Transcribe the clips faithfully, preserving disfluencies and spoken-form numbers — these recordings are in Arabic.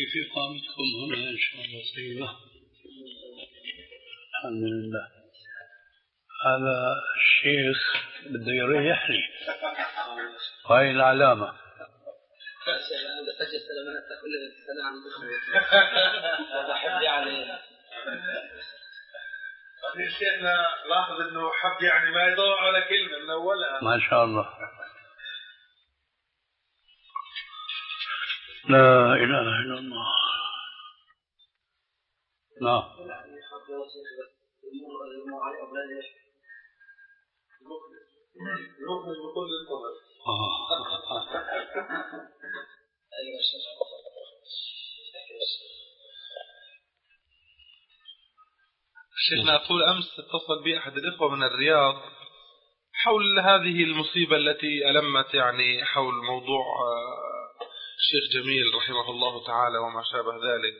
كيف إقامتكم هنا؟ إن شاء الله طيبة الحمد لله. هذا الشيخ بده يريحني، هاي العلامة. بحب يعني شيخنا لاحظ انه حب يعني ما يضوع على كلمة من اولها. ما شاء الله. لا اله الا الله. نعم. شيخنا طول أمس اتصل بي أحد الإخوة من الرياض حول هذه المصيبة التي ألمت يعني حول موضوع الشيخ جميل رحمه الله تعالى وما شابه ذلك.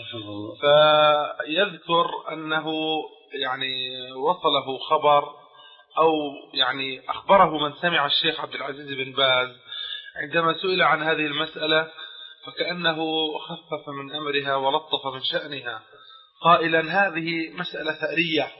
فيذكر أنه يعني وصله خبر أو يعني أخبره من سمع الشيخ عبد العزيز بن باز عندما سئل عن هذه المسألة فكأنه خفف من أمرها ولطف من شأنها قائلا هذه مسألة ثأرية،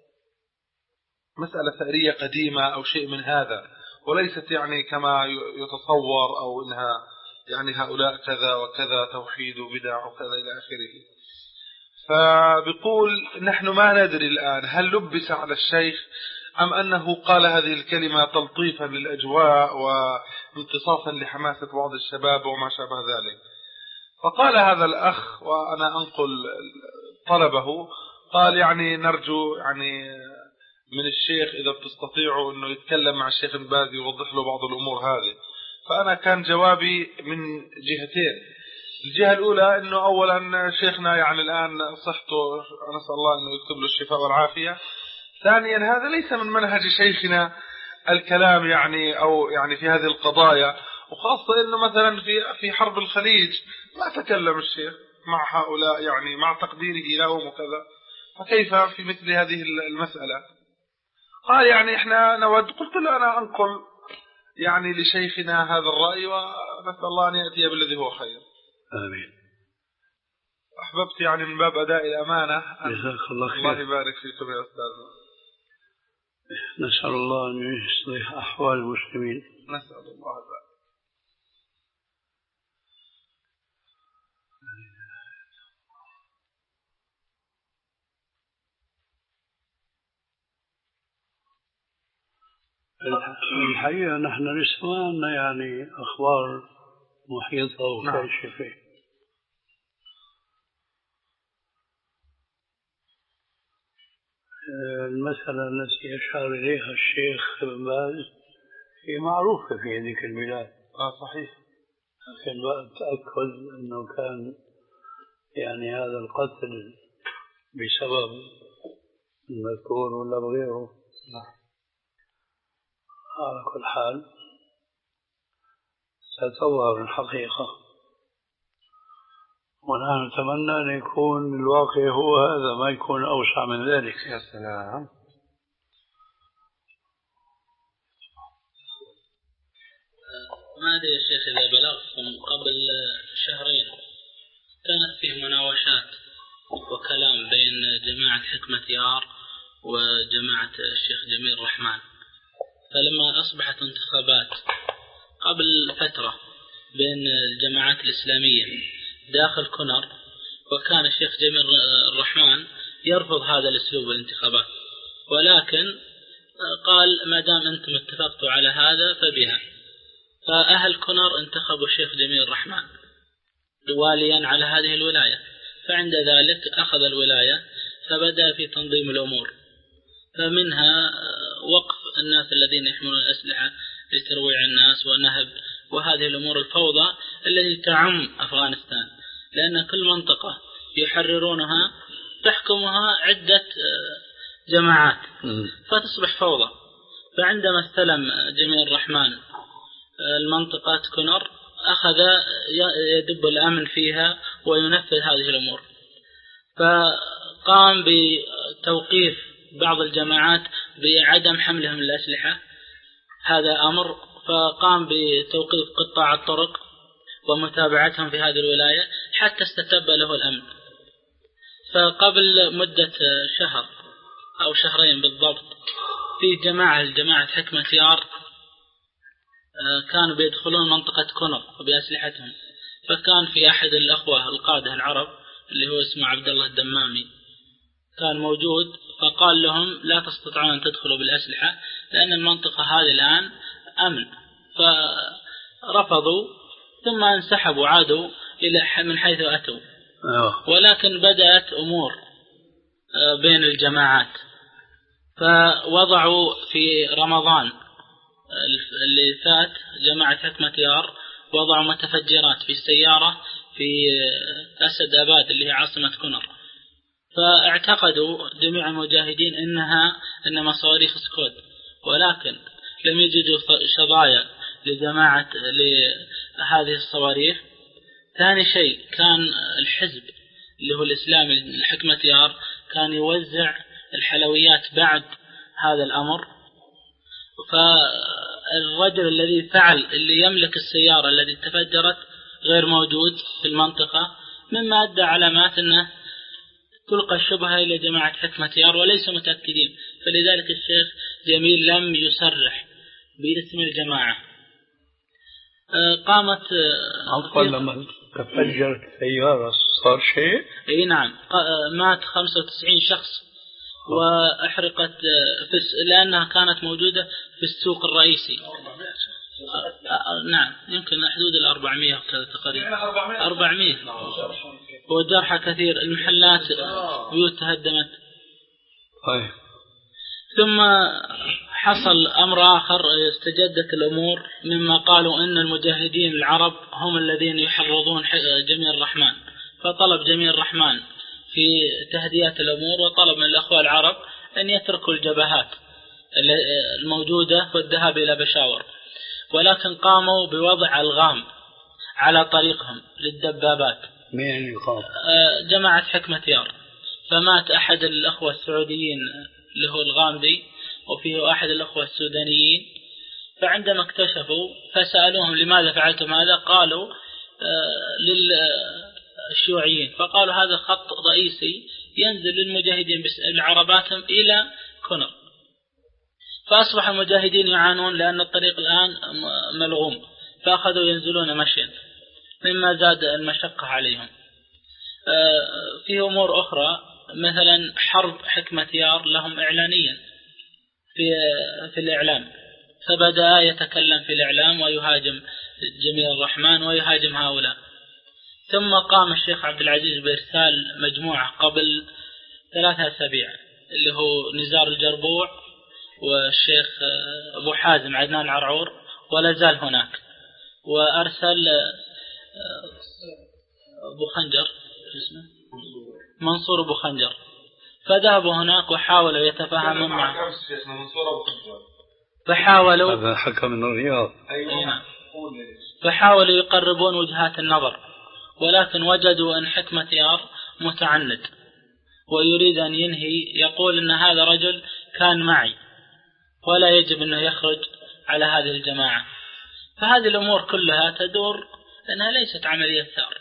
مسألة ثأرية قديمة أو شيء من هذا، وليست يعني كما يتصور أو إنها يعني هؤلاء كذا وكذا توحيد وبدع وكذا إلى آخره. فبيقول نحن ما ندري الآن هل لبس على الشيخ أم أنه قال هذه الكلمة تلطيفا للأجواء وانتصافا لحماسة بعض الشباب وما شابه ذلك. فقال هذا الأخ وأنا أنقل طلبه، قال يعني نرجو يعني من الشيخ إذا بتستطيعوا أنه يتكلم مع الشيخ البازي ويوضح له بعض الأمور هذه. فأنا كان جوابي من جهتين. الجهة الأولى أنه أولا شيخنا يعني الآن صحته نسأل الله أنه يكتب له الشفاء والعافية. ثانيا هذا ليس من منهج شيخنا الكلام يعني أو يعني في هذه القضايا، وخاصة أنه مثلا في في حرب الخليج ما تكلم الشيخ مع هؤلاء يعني مع تقديره لهم وكذا، فكيف في مثل هذه المسألة؟ قال يعني إحنا نود، قلت له أنا أنقل يعني لشيخنا هذا الرأي ونسأل الله أن يأتي بالذي هو خير. آمين. أحببت يعني من باب أداء الأمانة. جزاك الله خير. الله يبارك فيكم يا أستاذ. نسأل الله أن يصلح أحوال المسلمين. نسأل الله ذلك. الحقيقة نحن نسمعنا يعني أخبار محيطة وكاشفة. المسألة التي أشار إليها الشيخ بن باز هي معروفة في هذه البلاد. آه صحيح. لكن بقى أتأكد أنه كان يعني هذا القتل بسبب المذكور ولا بغيره. نعم. على كل حال ستظهر الحقيقة، ونحن نتمنى أن يكون الواقع هو هذا ما يكون أوسع من ذلك. يا سلام. ما أدري يا شيخ إذا بلغتم قبل شهرين كانت فيه مناوشات وكلام بين جماعة حكمة يار وجماعة الشيخ جميل الرحمن، فلما أصبحت انتخابات قبل فترة بين الجماعات الإسلامية داخل كنر، وكان الشيخ جميل الرحمن يرفض هذا الأسلوب الانتخابات، ولكن قال ما دام أنتم اتفقتوا على هذا فبها. فأهل كنر انتخبوا الشيخ جميل الرحمن واليا على هذه الولاية، فعند ذلك أخذ الولاية فبدأ في تنظيم الأمور، فمنها وقف الناس الذين يحملون الأسلحة لترويع الناس ونهب وهذه الأمور الفوضى التي تعم أفغانستان، لأن كل منطقة يحررونها تحكمها عدة جماعات فتصبح فوضى. فعندما استلم جميل الرحمن المنطقة كنر أخذ يدب الأمن فيها وينفذ هذه الأمور، فقام بتوقيف بعض الجماعات بعدم حملهم الأسلحة، هذا أمر، فقام بتوقيف قطاع الطرق ومتابعتهم في هذه الولاية حتى استتب له الأمن. فقبل مدة شهر أو شهرين بالضبط في جماعة الجماعة حكمة يار كانوا بيدخلون منطقة كونر بأسلحتهم، فكان في أحد الأخوة القادة العرب اللي هو اسمه عبد الله الدمامي كان موجود، فقال لهم لا تستطيعون أن تدخلوا بالأسلحة لأن المنطقة هذه الآن أمن، فرفضوا ثم انسحبوا عادوا إلى من حيث أتوا. ولكن بدأت أمور بين الجماعات، فوضعوا في رمضان اللي فات جماعة حكمة يار وضعوا متفجرات في السيارة في أسد أباد اللي هي عاصمة كونر، فاعتقدوا جميع المجاهدين إنها إنما صواريخ سكود، ولكن لم يجدوا شظايا لجماعة لهذه الصواريخ. ثاني شيء كان الحزب اللي هو الإسلامي الحكمة يار كان يوزع الحلويات بعد هذا الأمر، فالرجل الذي فعل اللي يملك السيارة التي تفجرت غير موجود في المنطقة، مما أدى علامات أنه تلقى الشبهة إلى جماعة حكمة يار وليسوا متأكدين، فلذلك الشيخ جميل لم يصرح باسم الجماعة. قامت عفوا لما تفجرت سيارة صار شيء؟ اي نعم، مات خمسة وتسعين شخص وأحرقت في لأنها كانت موجودة في السوق الرئيسي. نعم يمكن حدود الأربعمية وكذا تقريبا أربعمية، وجرحى كثير، المحلات بيوت تهدمت. ثم حصل أمر آخر استجدت الأمور مما قالوا أن المجاهدين العرب هم الذين يحرضون جميع الرحمن، فطلب جميع الرحمن في تهدئة الأمور وطلب من الأخوة العرب أن يتركوا الجبهات الموجودة والذهاب إلى بشاور، ولكن قاموا بوضع ألغام على طريقهم للدبابات. مين يقام؟ جماعة حكمة يار. فمات أحد الأخوة السعوديين اللي هو الغامدي وفيه أحد الأخوة السودانيين، فعندما اكتشفوا فسألوهم لماذا فعلتم هذا، قالوا للشيوعيين، فقالوا هذا خط رئيسي ينزل للمجاهدين بعرباتهم إلى كونر، فأصبح المجاهدين يعانون لأن الطريق الآن ملغوم، فأخذوا ينزلون مشيا مما زاد المشقة عليهم. في أمور أخرى مثلا حرب حكمة يار لهم إعلانيا في في الإعلام، فبدأ يتكلم في الإعلام ويهاجم جميع الرحمن ويهاجم هؤلاء. ثم قام الشيخ عبد العزيز بإرسال مجموعة قبل ثلاثة أسابيع اللي هو نزار الجربوع والشيخ أبو حازم عدنان العرعور ولا زال هناك، وأرسل أبو خنجر اسمه منصور أبو خنجر، فذهبوا هناك وحاولوا يتفاهموا معه، فحاولوا هذا حكم من الرياض. أيوة. فحاولوا يقربون وجهات النظر، ولكن وجدوا أن حكمة يار متعند ويريد أن ينهي، يقول أن هذا رجل كان معي ولا يجب أنه يخرج على هذه الجماعة. فهذه الأمور كلها تدور أنها ليست عملية ثار.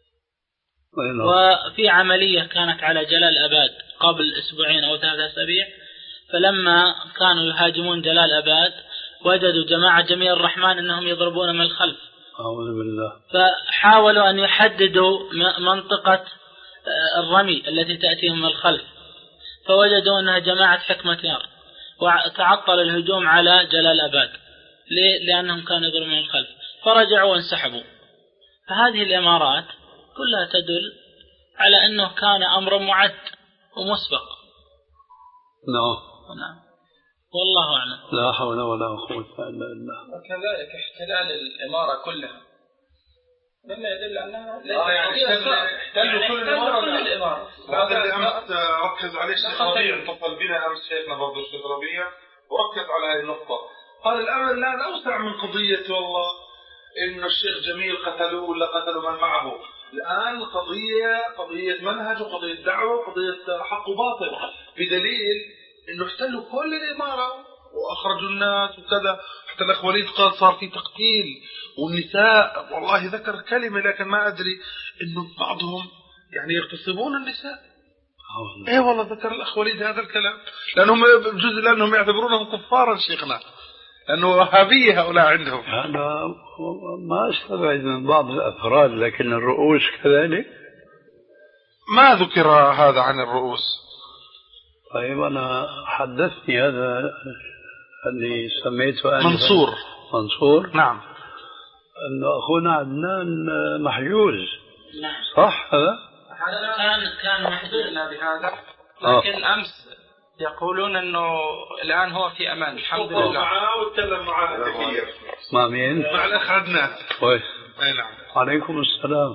وفي عملية كانت على جلال أباد قبل أسبوعين أو ثلاثة أسابيع، فلما كانوا يهاجمون جلال أباد وجدوا جماعة جميع الرحمن أنهم يضربون من الخلف، أعوذ بالله، فحاولوا أن يحددوا منطقة الرمي التي تأتيهم من الخلف، فوجدوا أنها جماعة حكمة يار، وتعطل الهجوم على جلال أباد. ليه؟ لأنهم كانوا يضربون من الخلف، فرجعوا وانسحبوا. فهذه الإمارات كلها تدل على أنه كان أمر معد ومسبق. نعم نعم والله أعلم. لا حول ولا قوة إلا بالله. وكذلك احتلال الإمارة كلها مما يدل أنها آه يعني احتلوا كل الإمارة. هذا اللي أمس ركز عليه الشيخ ربيع، اتصل بنا أمس شيخنا برضو الشيخ ربيع وركز على هذه النقطة، قال الأمر الآن أوسع من قضية والله إن الشيخ جميل قتلوه ولا قتلوا من معه. الآن قضية قضية منهج وقضية دعوة وقضية حق وباطل، بدليل إنه احتلوا كل الإمارة وأخرجوا الناس وكذا، حتى الأخ وليد قال صار في تقتيل والنساء، والله ذكر كلمة لكن ما أدري إنه بعضهم يعني يغتصبون النساء. إيه والله ذكر الأخ وليد هذا الكلام، لأنهم بجزء لأنهم يعتبرونهم كفارا شيخنا، لأنه وهابية هؤلاء عندهم. أنا ما أستبعد من بعض الأفراد، لكن الرؤوس كذلك ما ذكر هذا عن الرؤوس. طيب أنا حدثني هذا اللي سميته أنا منصور منصور نعم أنه أخونا عدنان محجوز. نعم صح هذا؟ كان كان محجوز بهذا، لكن آه. أمس يقولون أنه الآن هو في أمان الحمد لله. معاه واتكلم معاه كثير. مع مين؟ مع الأخ عدنان. كويس. أي نعم. عليكم السلام.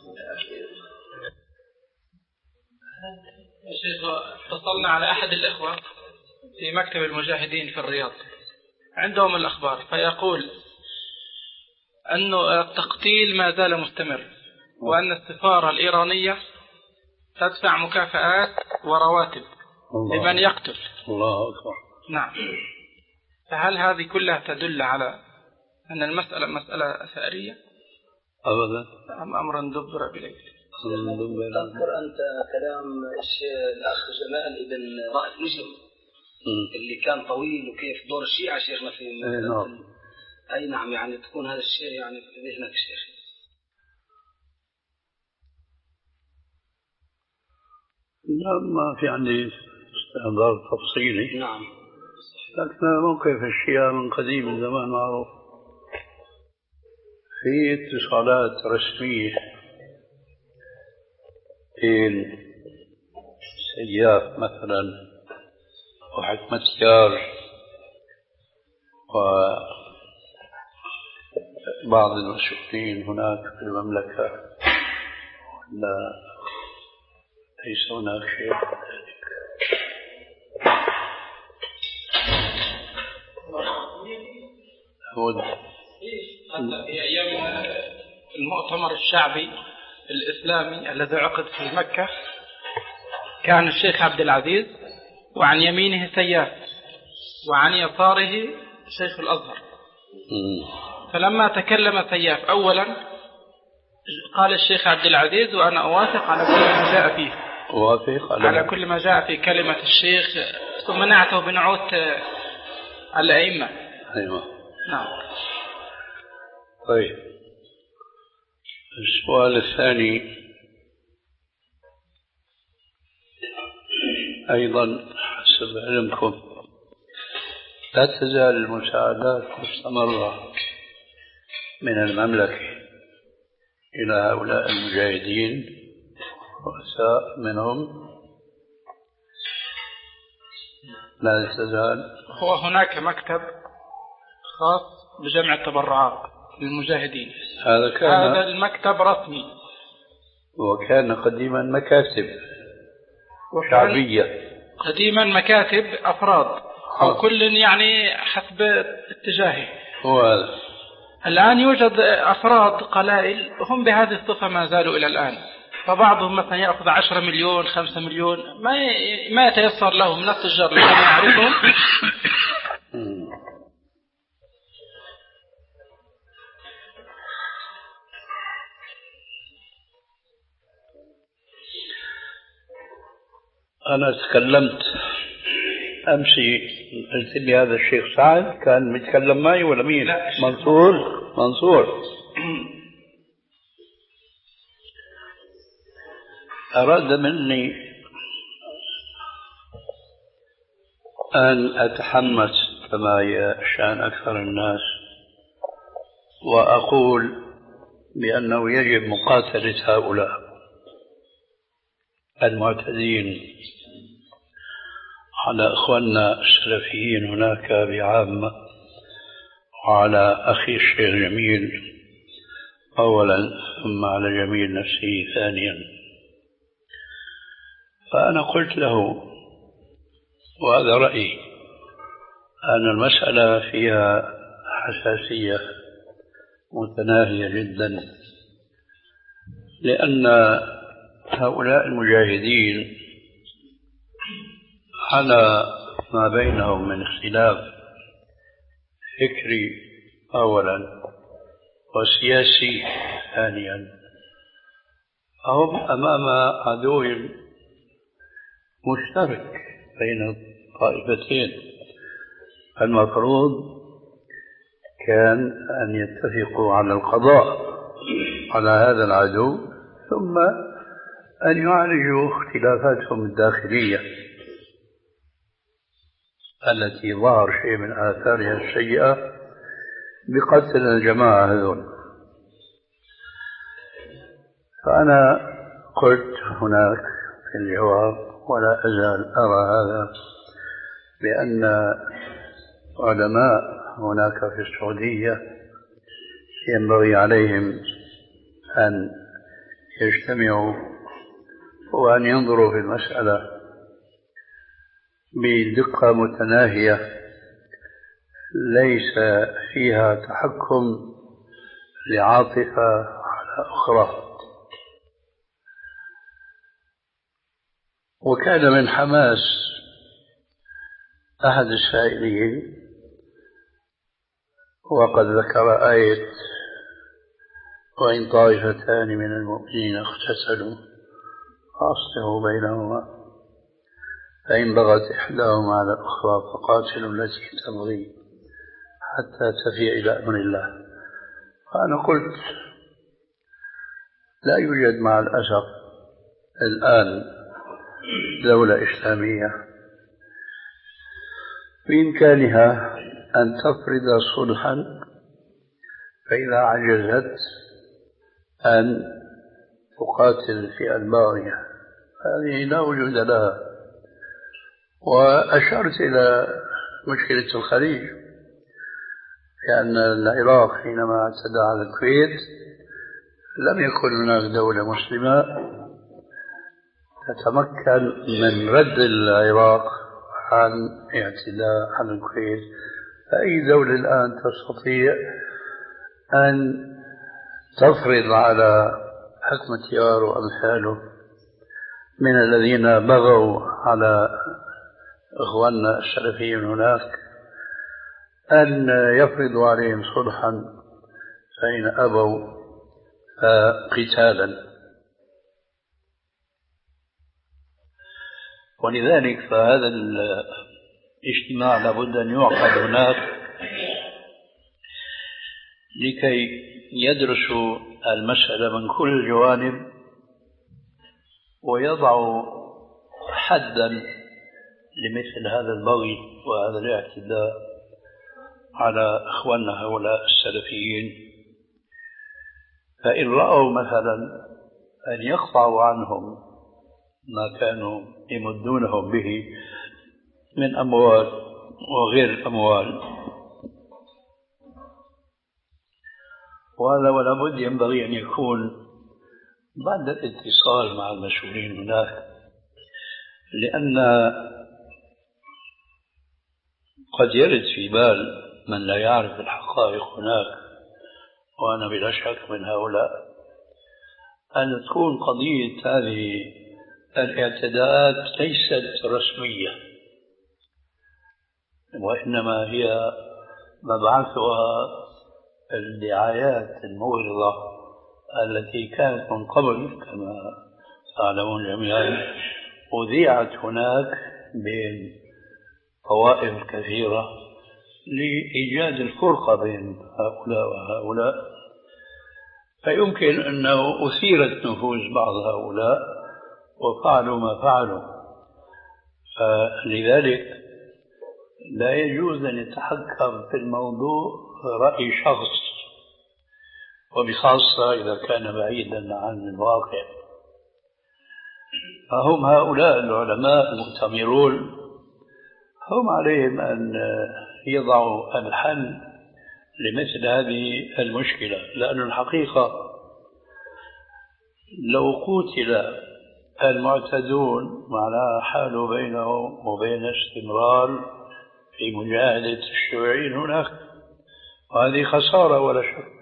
شيخ اتصلنا على أحد الإخوة في مكتب المجاهدين في الرياض عندهم الأخبار، فيقول أنه التقتيل ما زال مستمر، وأن السفارة الإيرانية تدفع مكافآت ورواتب لمن يقتل. الله أكبر. نعم. فهل هذه كلها تدل على أن المسألة مسألة ثأرية أبدا أم أمرا دبر بليل؟ تذكر أنت كلام الأخ جمال ابن رائف نجم اللي كان طويل وكيف دور الشيعة شيخنا في نعم. أي نعم، يعني تكون هذا الشيء يعني في ذهنك شيخ. لا ما في عندي استحضار تفصيلي. نعم. لكن موقف الشيعة من قديم من زمان معروف، في اتصالات رسمية بين سياف مثلا وحكمة يار وبعض المسؤولين هناك في المملكة، لا ليس هناك شيء ذلك. في أيام المؤتمر الشعبي الإسلامي الذي عقد في مكة كان الشيخ عبد العزيز وعن يمينه سياف وعن يساره شيخ الأزهر. فلما تكلم سياف أولا قال الشيخ عبد العزيز وأنا أوافق على كل ما جاء فيه، أوافق على, على كل ما جاء في كلمة الشيخ، ثم نعته بنعوت الأئمة. أيوة. نعم. طيب السؤال الثاني أيضا حسب علمكم لا تزال المساعدات مستمرة من المملكة إلى هؤلاء المجاهدين، رؤساء منهم لا تزال. هو هناك مكتب خاص بجمع التبرعات للمجاهدين، هذا كان هذا المكتب رسمي، وكان قديما مكاتب شعبية، قديما مكاتب أفراد أو كل يعني حسب اتجاهه. هو هذا. الآن يوجد أفراد قلائل هم بهذه الصفة ما زالوا إلى الآن، فبعضهم مثلا يأخذ عشرة مليون خمسة مليون، ما ما يتيسر له من التجار الذين يعرفهم. أنا تكلمت أمسي، قلت لي هذا الشيخ سعد كان متكلم معي ولا مين؟ منصور. منصور أراد مني أن أتحمس كما يشأن أكثر الناس وأقول بأنه يجب مقاتلة هؤلاء المعتدين على إخواننا السلفيين هناك بعامة، وعلى أخي الشيخ جميل أولا، ثم على جميل نفسه ثانيا. فأنا قلت له وهذا رأيي أن المسألة فيها حساسية متناهية جدا، لأن هؤلاء المجاهدين على ما بينهم من اختلاف فكري أولا وسياسي ثانيا. هم أمام عدو مشترك بين الطائفتين، المفروض كان أن يتفقوا على القضاء على هذا العدو ثم أن يعالجوا اختلافاتهم الداخلية التي ظهر شيء من آثارها السيئة بقتل الجماعة هذول. فأنا قلت هناك في الجواب ولا أزال أرى هذا، بأن علماء هناك في السعودية ينبغي عليهم أن يجتمعوا وأن ينظروا في المسألة بدقة متناهية ليس فيها تحكم لعاطفة على أخرى. وكان من حماس أحد السائلين وقد ذكر آية وإن طائفتان من المؤمنين اقتتلوا فأصلحوا بينهما فإن بغت إحداهما على الأخرى فقاتلوا التي تبغي حتى تفيء إلى أمر الله. فأنا قلت لا يوجد مع الأسف الآن دولة إسلامية بإمكانها أن تفرض صلحا فإذا عجزت أن تقاتل الفئة الباغية، هذه لا وجود لها. وأشرت إلى مشكلة الخليج، لأن العراق حينما اعتدى على الكويت لم يكن هناك دولة مسلمة تتمكن من رد العراق عن اعتداء على الكويت. فأي دولة الآن تستطيع أن تفرض على حكم تيار وأمثاله من الذين بغوا على إخواننا السلفيين هناك أن يفرضوا عليهم صلحا فإن أبوا قتالا؟ ولذلك فهذا الاجتماع لابد أن يعقد هناك لكي يدرسوا المسألة من كل الجوانب ويضعوا حدا لمثل هذا البغي وهذا الاعتداء على إخواننا هؤلاء السلفيين. فإن رأوا مثلا أن يقطعوا عنهم ما كانوا يمدونهم به من أموال وغير الأموال، وهذا ولا بد ينبغي أن يكون بعد الاتصال مع المسؤولين هناك، لأن قد يرد في بال من لا يعرف الحقائق هناك، وأنا بلا شك من هؤلاء، أن تكون قضية هذه الاعتداءات ليست رسمية، وإنما هي مبعثها الدعايات المغرضة التي كانت من قبل كما تعلمون جميعا، أذيعت هناك بين طوائف كثيرة لإيجاد الفرقة بين هؤلاء وهؤلاء. فيمكن أنه أثيرت نفوذ بعض هؤلاء وفعلوا ما فعلوا، فلذلك لا يجوز أن يتحكم في الموضوع رأي شخص، وبخاصة إذا كان بعيدا عن الواقع. فهم هؤلاء العلماء المؤتمرون هم عليهم أن يضعوا الحل لمثل هذه المشكلة، لأن الحقيقة لو قتل المعتدون معناها حال بينهم وبين استمرار في مجاهدة الشيوعيين هناك، وهذه خسارة ولا شك.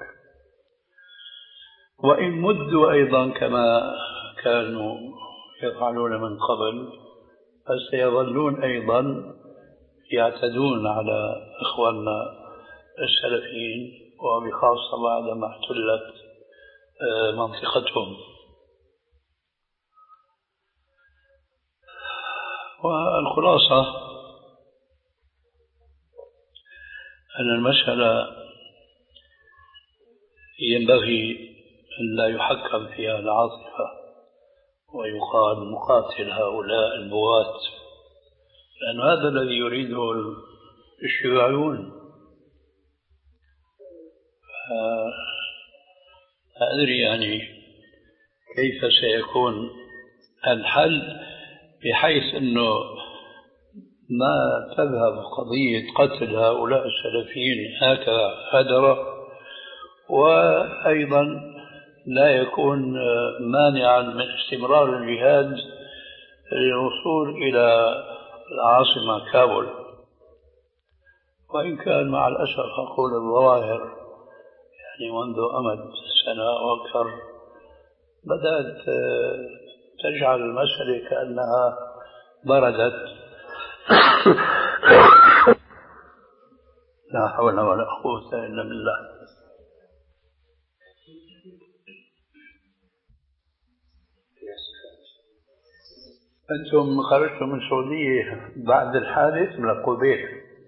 وإن مدوا أيضا كما كانوا يفعلون من قبل فسيظلون أيضا يعتدون على إخواننا السلفيين وبخاصة بعدما احتلت منطقتهم. والخلاصة أن المسألة ينبغي أن لا يحكم فيها العاطفة ويقال مقاتل هؤلاء البغاة، لأن هذا الذي يريده الشيوعيون. أدري يعني كيف سيكون الحل بحيث أنه ما تذهب قضية قتل هؤلاء السلفيين هكذا هدرة، وأيضا لا يكون مانعا من استمرار الجهاد للوصول إلى العاصمة كابول. وإن كان مع الأسف أقول الظواهر يعني منذ أمد سنة وأكثر بدأت تجعل المسألة كأنها بردت. لا حول ولا قوة إلا بالله. أنتم خرجتم من السعودية بعد الحادث ولا قبيل؟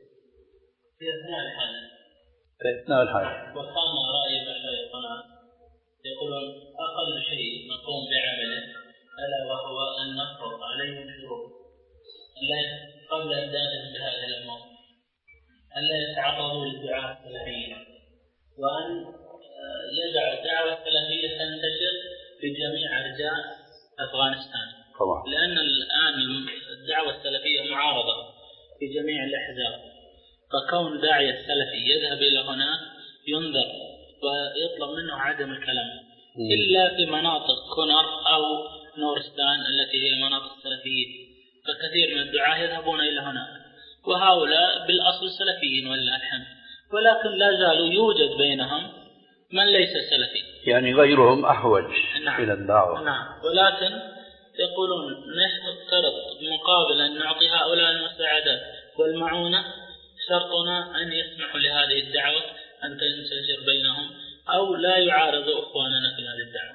في أثناء الحادث. في أثناء الحادث. وقام رأي مشايخنا يقولون أقل شيء نقوم بعمله ألا وهو أن نفرض عليهم شروط ألا قبل إبداءهم بهذه الأمور ألا يتعرضوا للدعاء السلفيين، وأن يدعوا الدعوة السلفية تنتشر في جميع أرجاء أفغانستان. طبعا. لأن الآن الدعوة السلفية معارضة في جميع الأحزاب، فكون داعية السلفي يذهب إلى هناك ينذر ويطلب منه عدم الكلام م. إلا في مناطق كونر أو نورستان التي هي مناطق سلفيين، فكثير من الدعاة يذهبون إلى هناك، وهؤلاء بالأصل سلفيين ولله الحمد، ولكن لا زالوا يوجد بينهم من ليس سلفي، يعني غيرهم أحوج. نعم. إلى الدعوة. نعم. ولكن يقولون نشترط مقابل أن نعطي هؤلاء المساعدات والمعونة شرطنا أن يسمحوا لهذه الدعوة أن تنتشر بينهم أو لا يعارضوا إخواننا في هذه الدعوة.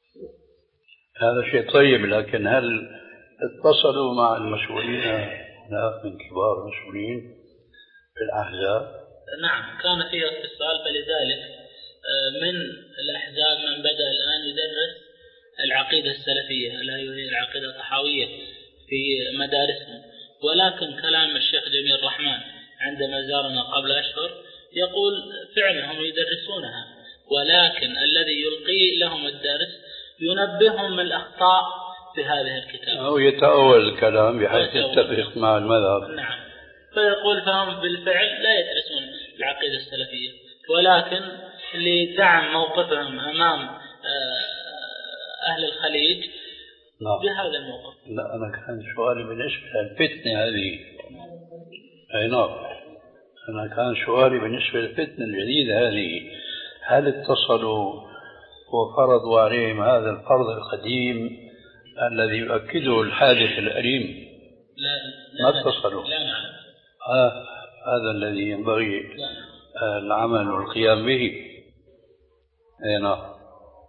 هذا شيء طيب، لكن هل اتصلوا مع المسؤولين هناك من كبار المسؤولين في الأحزاب؟ نعم، كان فيه اتصال، فلذلك من الأحزاب من بدأ الآن يدرس العقيدة السلفية لا هي العقيدة الطحاوية في مدارسهم. ولكن كلام الشيخ جميل الرحمن عندما زارنا قبل أشهر يقول فعلا هم يدرسونها، ولكن الذي يلقي لهم الدرس ينبههم من الأخطاء في هذه الكتاب أو يتأول الكلام بحيث يتفق مع المذهب. نعم. فيقول فهم بالفعل لا يدرسون العقيدة السلفية، ولكن لدعم موقفهم أمام أهل الخليج لا. بهذا الموقف. لا، أنا كان سؤالي بالنسبة للفتنة هذه. أي نعم، أنا كان سؤالي بالنسبة للفتنة الجديدة هذه، هل اتصلوا وفرضوا عليهم هذا الفرض القديم الذي يؤكده الحادث الأليم؟ لا, ما لا اتصلوا. لا نعم. آه هذا الذي ينبغي آه العمل والقيام به. أي نعم.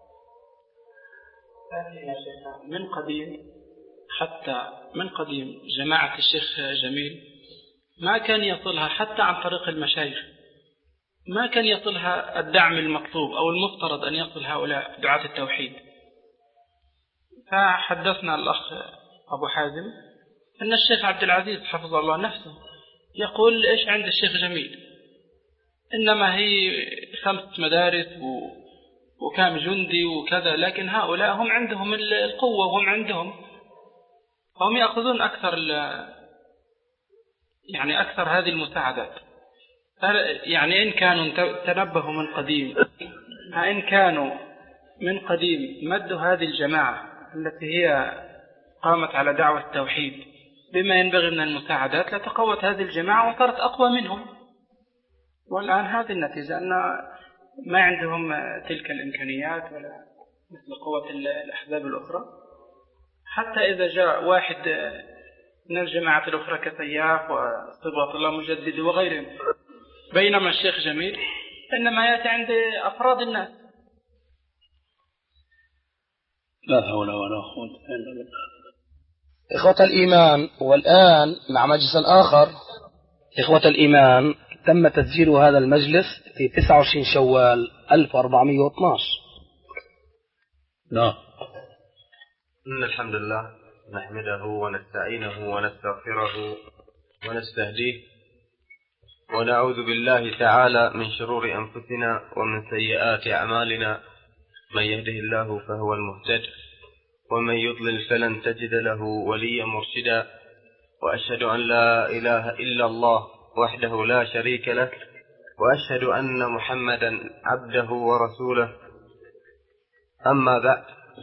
من قديم حتى من قديم جماعة الشيخ جميل ما كان يصلها حتى عن طريق المشايخ، ما كان يصلها الدعم المطلوب أو المفترض أن يصل هؤلاء دعاة التوحيد. فحدثنا الأخ أبو حازم أن الشيخ عبد العزيز حفظه الله نفسه يقول إيش عند الشيخ جميل، إنما هي خمس مدارس و وكام جندي وكذا، لكن هؤلاء هم عندهم القوة وهم عندهم هم يأخذون أكثر يعني أكثر هذه المساعدات. يعني إن كانوا تنبهوا من قديم، إن كانوا من قديم مدوا هذه الجماعة التي هي قامت على دعوة التوحيد بما ينبغي من المساعدات لتقوت هذه الجماعة وصارت أقوى منهم. والآن هذه النتيجة أن ما عندهم تلك الإمكانيات ولا مثل قوة الأحزاب الأخرى. حتى إذا جاء واحد من الجماعات الأخرى كسياف وصبغة الله مجدد وغيرهم بينما الشيخ جميل إنما يأتي عند أفراد الناس. لا حول ولا قوة إلا بالله. إخوة الإيمان، والآن مع مجلس آخر. إخوة الإيمان، تم تسجيل هذا المجلس في تسعة وعشرين شوال ألف وأربعمائة واثني عشر. نعم. إن الحمد لله نحمده ونستعينه ونستغفره ونستهديه ونعوذ بالله تعالى من شرور أنفسنا ومن سيئات أعمالنا. من يهده الله فهو المهتد ومن يضلل فلن تجد له وليا مرشدا. وأشهد أن لا إله إلا الله وحده لا شريك له وأشهد أن محمدا عبده ورسوله. أما بعد،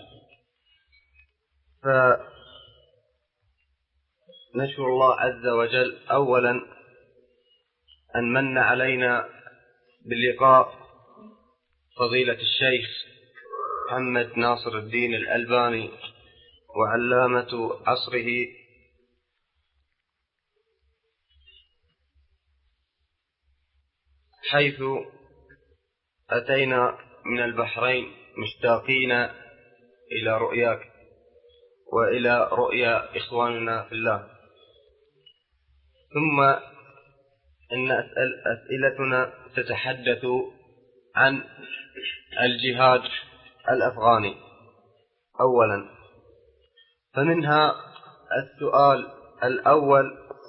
فنشكر الله عز وجل أولا أن من علينا باللقاء فضيلة الشيخ محمد ناصر الدين الألباني وعلامة عصره، حيث أتينا من البحرين مشتاقين إلى رؤياك وإلى رؤيا إخواننا في الله. ثم إن أسئل أسئلتنا تتحدث عن الجهاد الأفغاني أولا. فمنها السؤال الأول: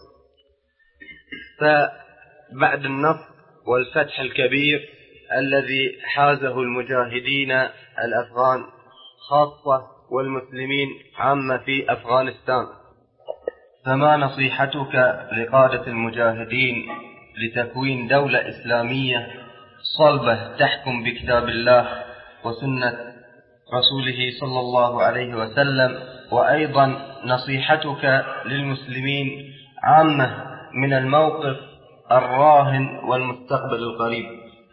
فبعد النصر والفتح الكبير الذي حازه المجاهدين الأفغان خاصة والمسلمين عامة في أفغانستان، فما نصيحتك لقادة المجاهدين لتكوين دولة إسلامية صلبة تحكم بكتاب الله وسنة رسوله صلى الله عليه وسلم؟ وأيضا نصيحتك للمسلمين عامة من الموقف الراهن والمستقبل القريب.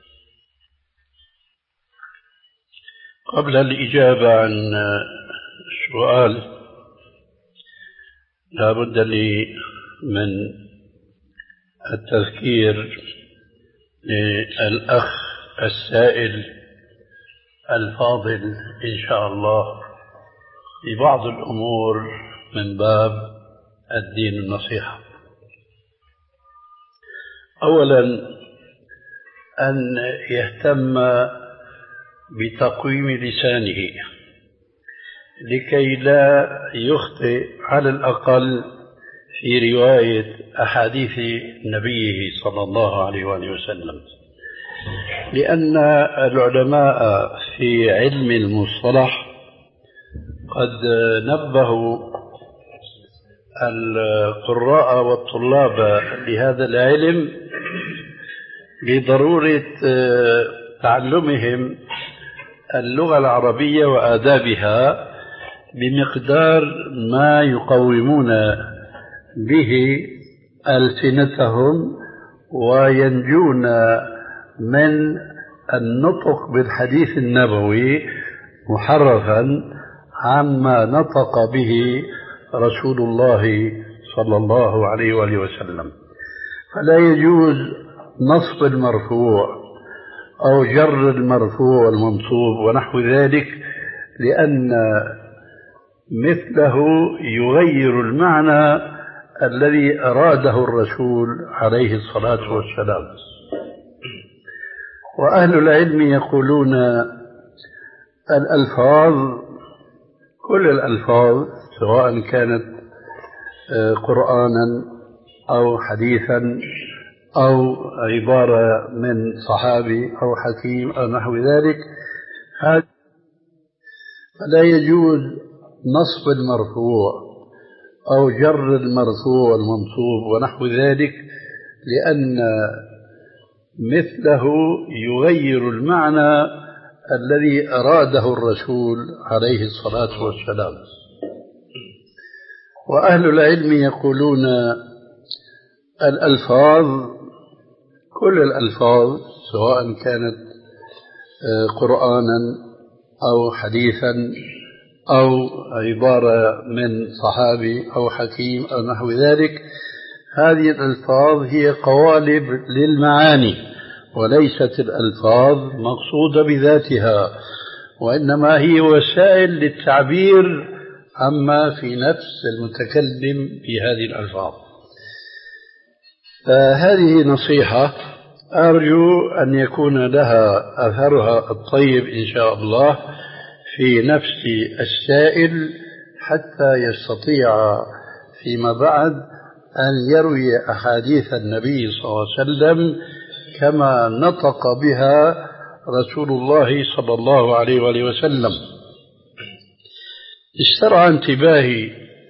قبل الإجابة عن السؤال لا بد لي من التذكير للأخ السائل الفاضل إن شاء الله في بعض الأمور من باب الدين النصيحة. أولا أن يهتم بتقويم لسانه لكي لا يخطئ على الأقل في رواية أحاديث نبيه صلى الله عليه وآله وسلم، لأن العلماء في علم المصطلح قد نبهوا القراء والطلاب لهذا العلم بضرورة تعلمهم اللغة العربية وآدابها بمقدار ما يقومون به ألسنتهم وينجون من النطق بالحديث النبوي محرفا عما نطق به رسول الله صلى الله عليه وآله وسلم. فلا يجوز نصب المرفوع أو جر المرفوع والمنصوب ونحو ذلك، لأن مثله يغير المعنى الذي أراده الرسول عليه الصلاة والسلام. وأهل العلم يقولون الألفاظ، كل الألفاظ سواء كانت قرآنا أو حديثا أو عبارة من صحابي أو حكيم أو نحو ذلك، فلا يجوز نصب المرفوع أو جر المرفوع والمنصوب ونحو ذلك، لأن مثله يغير المعنى الذي أراده الرسول عليه الصلاة والسلام. وأهل العلم يقولون الألفاظ، كل الألفاظ سواء كانت قرآنا أو حديثا أو عبارة من صحابي أو حكيم أو نحو ذلك، هذه الألفاظ هي قوالب للمعاني وليست الألفاظ مقصودة بذاتها، وإنما هي وسائل للتعبير عما في نفس المتكلم بهذه الألفاظ. فهذه نصيحة أرجو أن يكون لها أثرها الطيب إن شاء الله في نفس السائل حتى يستطيع فيما بعد أن يروي أحاديث النبي صلى الله عليه وسلم كما نطق بها رسول الله صلى الله عليه وآله وسلم. استرعى انتباهي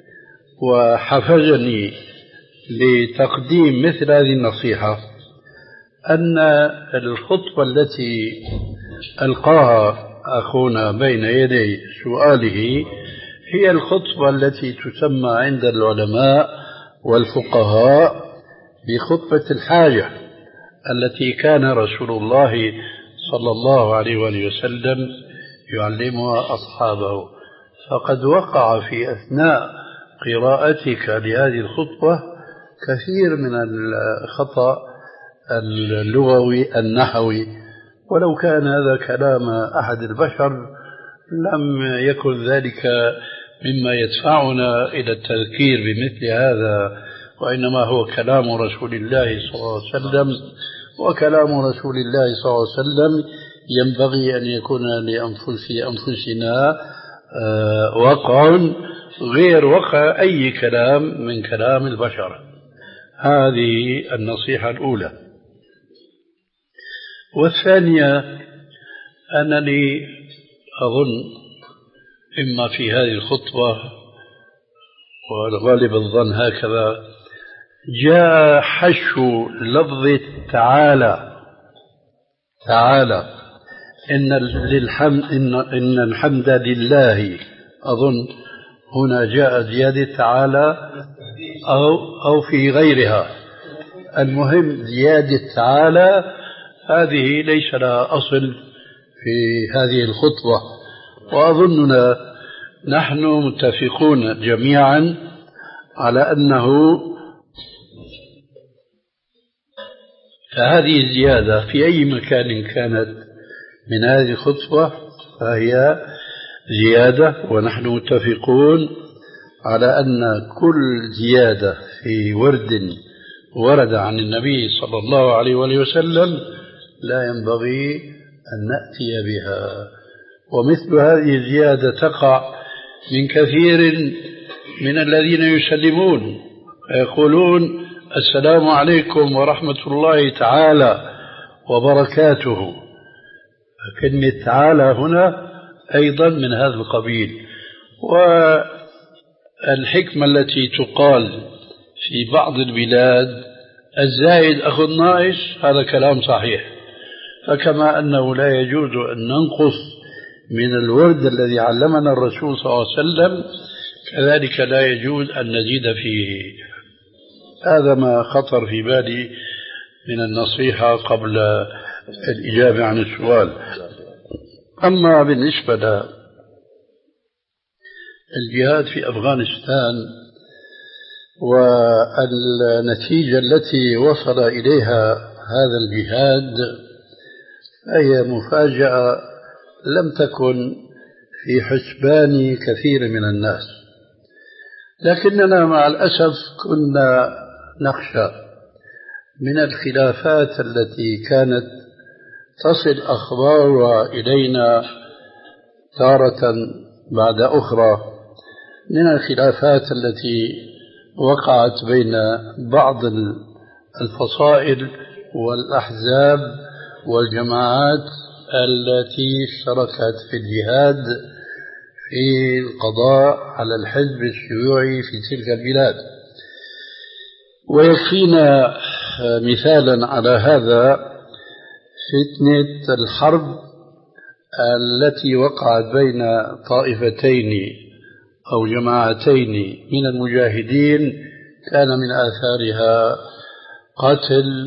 وحفزني لتقديم مثل هذه النصيحة أن الخطبة التي ألقاها أخونا بين يدي سؤاله هي الخطبة التي تسمى عند العلماء والفقهاء بخطبة الحاجة، التي كان رسول الله صلى الله عليه وآله وسلم يعلمها أصحابه. فقد وقع في أثناء قراءتك لهذه الخطبة كثير من الخطأ اللغوي النحوي، ولو كان هذا كلام أحد البشر لم يكن ذلك مما يدفعنا إلى التذكير بمثل هذا، وإنما هو كلام رسول الله صلى الله عليه وسلم، وكلام رسول الله صلى الله عليه وسلم ينبغي أن يكون لأنفسنا وقع غير وقع أي كلام من كلام البشر. هذه النصيحة الأولى. والثانية أنني أظن إما في هذه الخطبة والغالب الظن هكذا جاء حشو لفظ تعالى تعالى إن للحمد إن, إن الحمد لله، أظن هنا جاء زيادة تعالى أو أو في غيرها. المهم زيادة تعالى هذه ليس لها أصل في هذه الخطبة، وأظننا نحن متفقون جميعا على أنه هذه الزيادة في أي مكان كانت من هذه الخطبة فهي زيادة، ونحن متفقون على أن كل زيادة في ورد ورد عن النبي صلى الله عليه وآله وسلم لا ينبغي أن نأتي بها. ومثل هذه الزيادة تقع من كثير من الذين يسلمون فيقولون السلام عليكم ورحمة الله تعالى وبركاته. كلمة تعالى هنا أيضا من هذا القبيل. والحكمة التي تقال في بعض البلاد الزائد أخو الناقص هذا كلام صحيح، فكما أنه لا يجوز أن ننقص من الورد الذي علمنا الرسول صلى الله عليه وسلم كذلك لا يجوز أن نزيد فيه. هذا ما خطر في بالي من النصيحة قبل الإجابة عن السؤال. أما بالنسبة للجهاد في أفغانستان والنتيجة التي وصل إليها هذا الجهاد هي مفاجأة لم تكن في حسبان كثير من الناس، لكننا مع الأسف كنا نخشى من الخلافات التي كانت تصل أخبارها إلينا تارة بعد أخرى، من الخلافات التي وقعت بين بعض الفصائل والأحزاب والجماعات التي اشتركت في الجهاد في القضاء على الحزب الشيوعي في تلك البلاد. ويكفينا مثالا على هذا فتنة الحرب التي وقعت بين طائفتين أو جماعتين من المجاهدين كان من آثارها قتل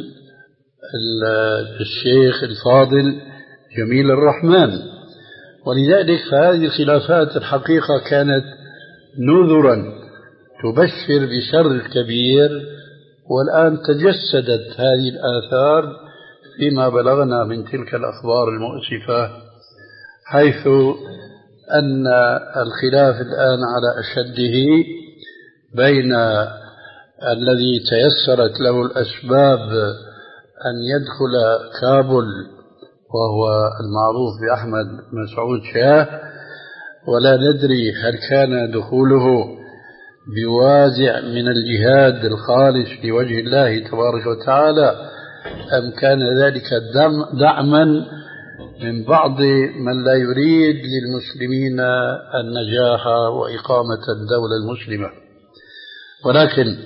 الشيخ الفاضل جميل الرحمن. ولذلك فهذه الخلافات الحقيقة كانت نذرا تبشر بشر كبير والآن تجسدت هذه الآثار فيما بلغنا من تلك الأخبار المؤسفة، حيث أن الخلاف الآن على أشده بين الذي تيسرت له الأسباب أن يدخل كابل وهو المعروف بأحمد مسعود شاه، ولا ندري هل كان دخوله بوازع من الجهاد الخالص في وجه الله تبارك وتعالى أم كان ذلك دعما من بعض من لا يريد للمسلمين النجاح وإقامة الدولة المسلمة. ولكن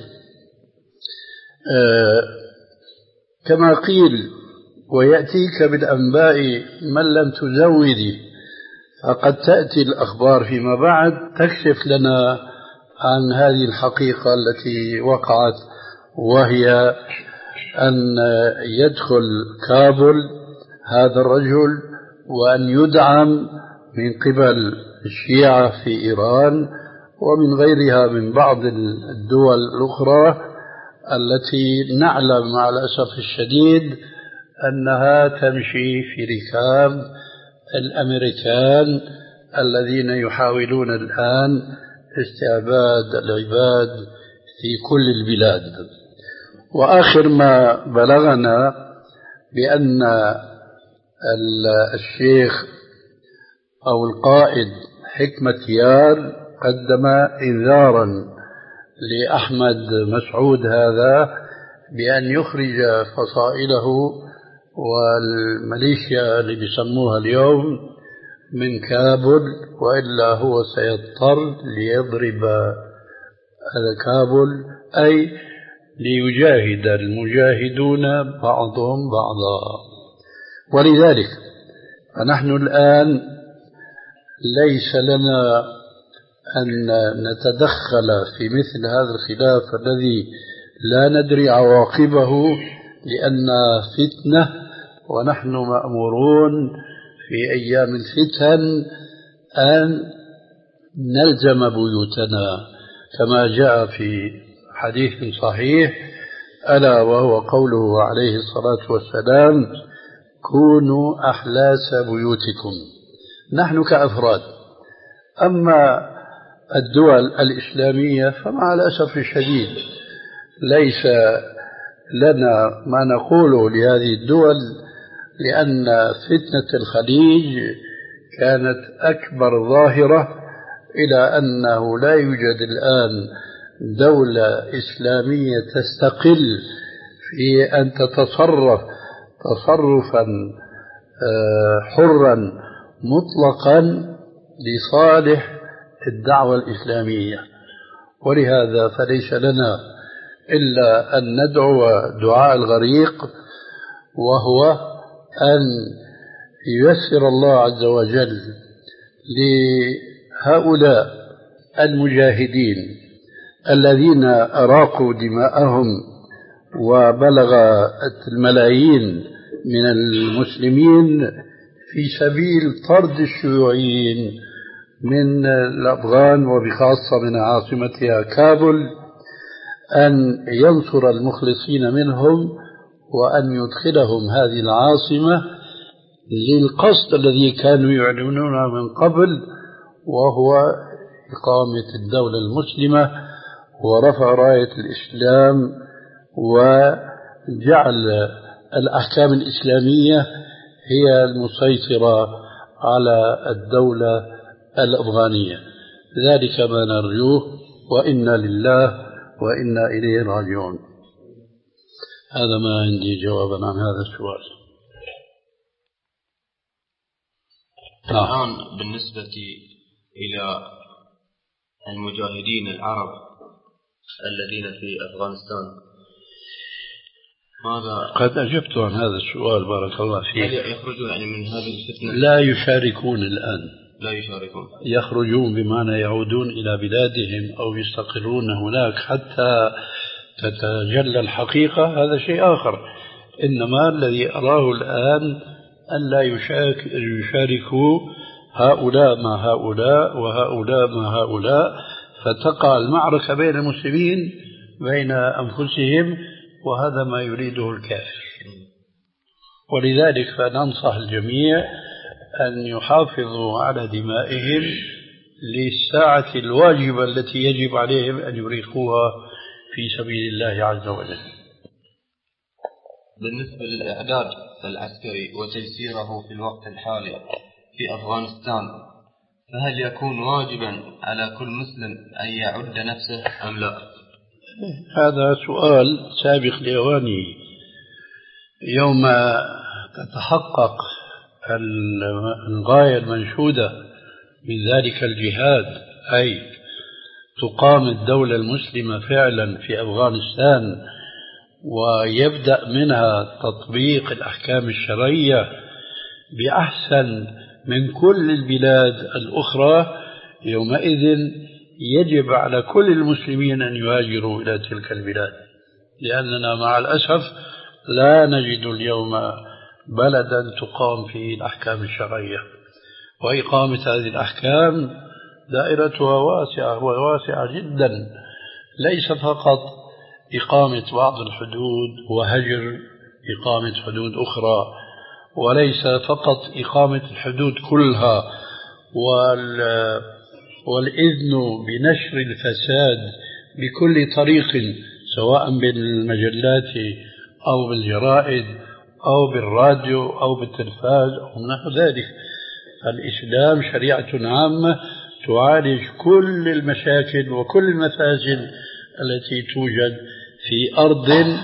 آه كما قيل ويأتيك بالأنباء من لم تزودي، فقد تأتي الأخبار فيما بعد تكشف لنا عن هذه الحقيقة التي وقعت، وهي أن يدخل كابل هذا الرجل وأن يدعم من قبل الشيعة في إيران ومن غيرها من بعض الدول الأخرى التي نعلم مع الأسف الشديد أنها تمشي في ركاب الأمريكان الذين يحاولون الآن استعباد العباد في كل البلاد. وآخر ما بلغنا بأن الشيخ أو القائد حكمة يار قدم إنذارا لأحمد مسعود هذا بأن يخرج فصائله والميليشيا اللي بيسموها اليوم من كابل، وإلا هو سيضطر ليضرب هذا كابل، أي ليجاهد المجاهدون بعضهم بعضا. ولذلك فنحن الآن ليس لنا أن نتدخل في مثل هذا الخلاف الذي لا ندري عواقبه لأن فتنة، ونحن مأمورون في أيام الفتن أن نلزم بيوتنا كما جاء في حديث صحيح، ألا وهو قوله عليه الصلاة والسلام: كونوا أحلاس بيوتكم. نحن كأفراد. أما الدول الإسلامية فمع الأسف الشديد ليس لنا ما نقوله لهذه الدول، لأن فتنة الخليج كانت أكبر ظاهرة، إلى أنه لا يوجد الآن دولة إسلامية تستقل في أن تتصرف تصرفا حرا مطلقا لصالح الدعوة الإسلامية. ولهذا فليس لنا إلا أن ندعو دعاء الغريق، وهو أن ييسر الله عز وجل لهؤلاء المجاهدين الذين أراقوا دماءهم وبلغ الملايين من المسلمين في سبيل طرد الشيوعيين من الأفغان وبخاصة من عاصمتها كابل، أن ينصر المخلصين منهم وأن يدخلهم هذه العاصمة للقصد الذي كانوا يعلنونه من قبل، وهو إقامة الدولة المسلمة ورفع راية الإسلام وجعل الأحكام الإسلامية هي المسيطرة على الدولة الأفغانية. ذلك ما نرجوه، وإنا لله وإنا إليه راجعون. هذا ما عندي جوابا عن هذا السؤال. الآن بالنسبة إلى المجاهدين العرب الذين في أفغانستان، ماذا قد أجبت عن هذا السؤال بارك الله فيك. هل يخرجون يعني من هذه الفتنة؟ لا يشاركون الآن، لا يشاركون، يخرجون بمعنى يعودون إلى بلادهم أو يستقرون هناك حتى تتجلى الحقيقة، هذا شيء آخر. إنما الذي أراه الآن أن لا يشاركوا هؤلاء مع هؤلاء وهؤلاء مع هؤلاء، فتقع المعركة بين المسلمين بين أنفسهم، وهذا ما يريده الكافر. ولذلك فننصح الجميع أن يحافظوا على دمائهم للساعة الواجبة التي يجب عليهم أن يريقوها في سبيل الله عز وجل. بالنسبة للإعداد العسكري وتيسيره في الوقت الحالي في أفغانستان، فهل يكون واجبا على كل مسلم أن يعد نفسه أم لا؟ هذا سؤال سابق لأوانه. يوم تتحقق الغاية المنشودة من ذلك الجهاد، أي تقام الدولة المسلمة فعلا في أفغانستان ويبدأ منها تطبيق الأحكام الشرعية بأحسن من كل البلاد الأخرى، يومئذ يجب على كل المسلمين أن يهاجروا إلى تلك البلاد، لأننا مع الأسف لا نجد اليوم بلدا تقام فيه الأحكام الشرعية. وإقامة هذه الأحكام دائرتها واسعة وواسعة جدا، ليس فقط إقامة بعض الحدود وهجر إقامة حدود أخرى، وليس فقط إقامة الحدود كلها والإذن بنشر الفساد بكل طريق، سواء بالمجلات أو بالجرائد أو بالراديو أو بالتلفاز أو نحو ذلك. الإسلام شريعة عامة تعالج كل المشاكل وكل المفاسد التي توجد في أرض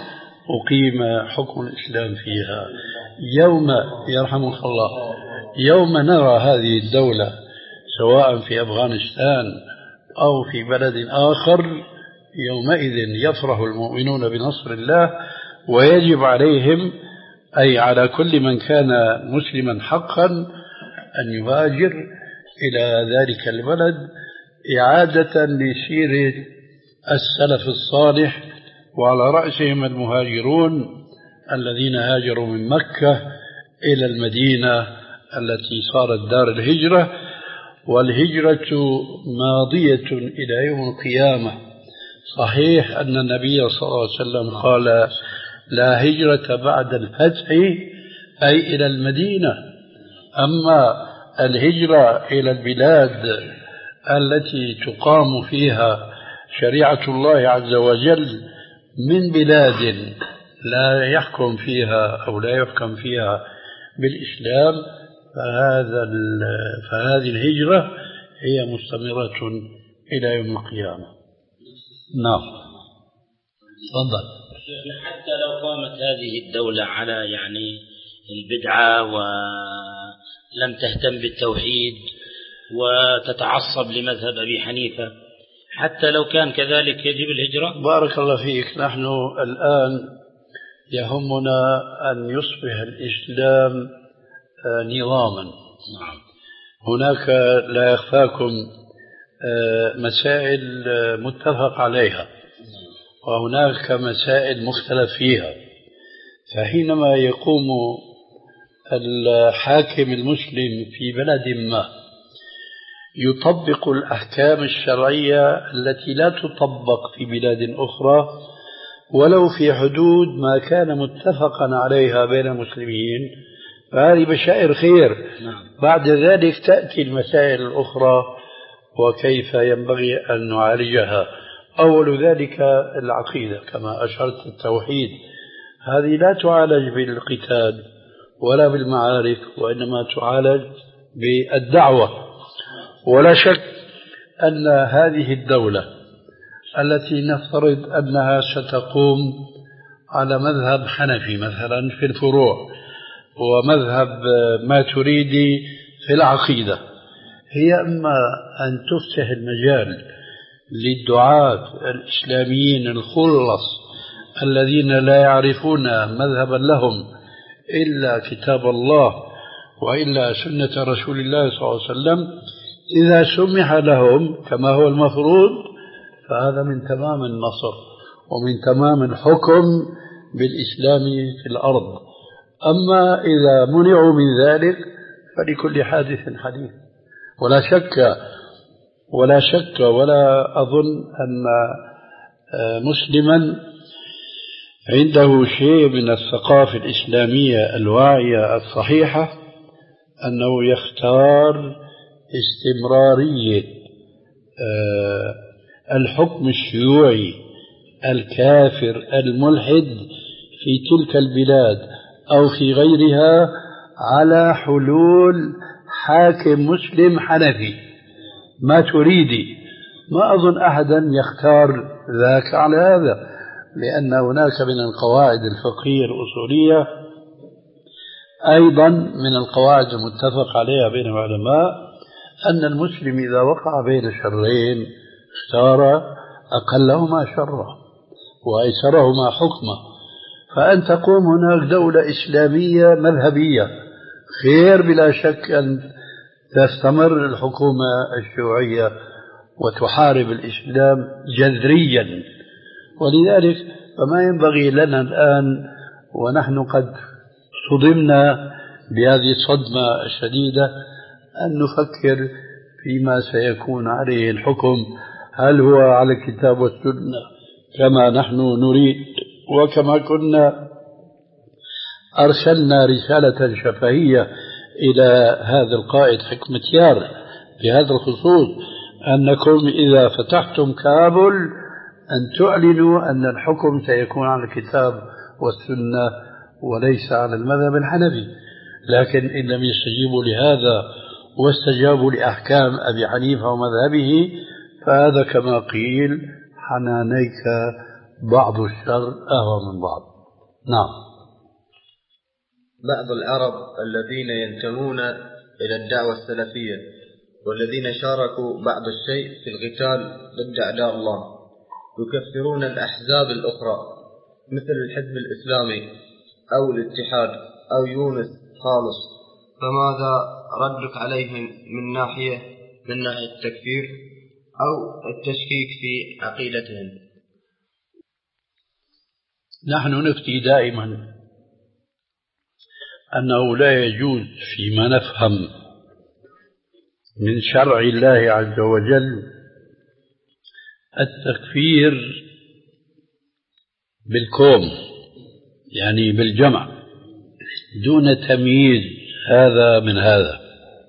أقيم حكم الإسلام فيها. يوم يرحمك الله يوم نرى هذه الدولة سواء في أفغانستان أو في بلد آخر، يومئذ يفرح المؤمنون بنصر الله، ويجب عليهم أي على كل من كان مسلما حقا أن يهاجر إلى ذلك البلد إعادة لسيرة السلف الصالح، وعلى رأسهم المهاجرون الذين هاجروا من مكة إلى المدينة التي صارت دار الهجرة. والهجرة ماضية إلى يوم القيامة. صحيح أن النبي صلى الله عليه وسلم قال لا هجرة بعد الفتح أي إلى المدينة، أما الهجرة إلى البلاد التي تقام فيها شريعة الله عز وجل من بلاد لا يحكم فيها أو لا يحكم فيها بالإسلام، فهذا فهذه الهجرة هي مستمرة إلى يوم القيامة. نعم تفضل. حتى لو قامت هذه الدولة على يعني البدعة ولم تهتم بالتوحيد وتتعصب لمذهب أبي حنيفة، حتى لو كان كذلك يجب الهجرة؟ بارك الله فيك. نحن الآن يهمنا أن يصبح الإسلام نظاما. هناك لا يخفاكم مسائل متفق عليها وهناك مسائل مختلف فيها، فحينما يقوم الحاكم المسلم في بلد ما يطبق الأحكام الشرعية التي لا تطبق في بلاد أخرى ولو في حدود ما كان متفقا عليها بين المسلمين، فهذه بشائر خير. بعد ذلك تأتي المسائل الأخرى وكيف ينبغي أن نعالجها. أول ذلك العقيدة كما أشرت، التوحيد، هذه لا تعالج بالقتال ولا بالمعارك، وإنما تعالج بالدعوة. ولا شك أن هذه الدولة التي نفترض أنها ستقوم على مذهب حنفي مثلا في الفروع ومذهب ماتريدي في العقيدة، هي إما أن تفتح المجال للدعاة الإسلاميين الخلص الذين لا يعرفون مذهبا لهم إلا كتاب الله وإلا سنة رسول الله صلى الله عليه وسلم، إذا سمح لهم كما هو المفروض فهذا من تمام النصر ومن تمام الحكم بالإسلام في الأرض. أما إذا منعوا من ذلك فلكل حادث حديث. ولا شك ولا شك ولا أظن أن مسلما عنده شيء من الثقافة الإسلامية الواعية الصحيحة أنه يختار استمرارية الحكم الشيوعي الكافر الملحد في تلك البلاد أو في غيرها على حلول حاكم مسلم حنفي. ما تريدي؟ ما أظن أحدا يختار ذاك على هذا، لأن هناك من القواعد الفقهية الأصولية أيضا من القواعد المتفق عليها بين العلماء أن المسلم إذا وقع بين شرين اختار أقلهما شرا وأيسرهما حكما. فأن تقوم هناك دولة إسلامية مذهبية خير بلا شك أن تستمر الحكومة الشيوعية وتحارب الإسلام جذريا. ولذلك فما ينبغي لنا الآن ونحن قد صدمنا بهذه الصدمة الشديدة أن نفكر فيما سيكون عليه الحكم، هل هو على الكتاب والسنة كما نحن نريد وكما كنا أرسلنا رسالة شفهية إلى هذا القائد حكمتيار بهذا الخصوص أنكم إذا فتحتم كابل أن تعلنوا أن الحكم سيكون على الكتاب والسنة وليس على المذهب الحنفي. لكن إن لم يستجيبوا لهذا واستجابوا لأحكام أبي حنيفة ومذهبه فهذا كما قيل حنانيك بعض الشر أهوى من بعض. نعم. بعض العرب الذين ينتمون إلى الدعوة السلفية والذين شاركوا بعض الشيء في القتال ضد أعداء الله يكفرون الأحزاب الأخرى مثل الحزب الإسلامي أو الاتحاد أو يونس خالص، فماذا ردك عليهم من ناحية من ناحية التكفير أو التشكيك في عقيدتهم؟ نحن نفتي دائما أنه لا يجوز فيما نفهم من شرع الله عز وجل التكفير بالكوم، يعني بالجمع دون تمييز هذا من هذا.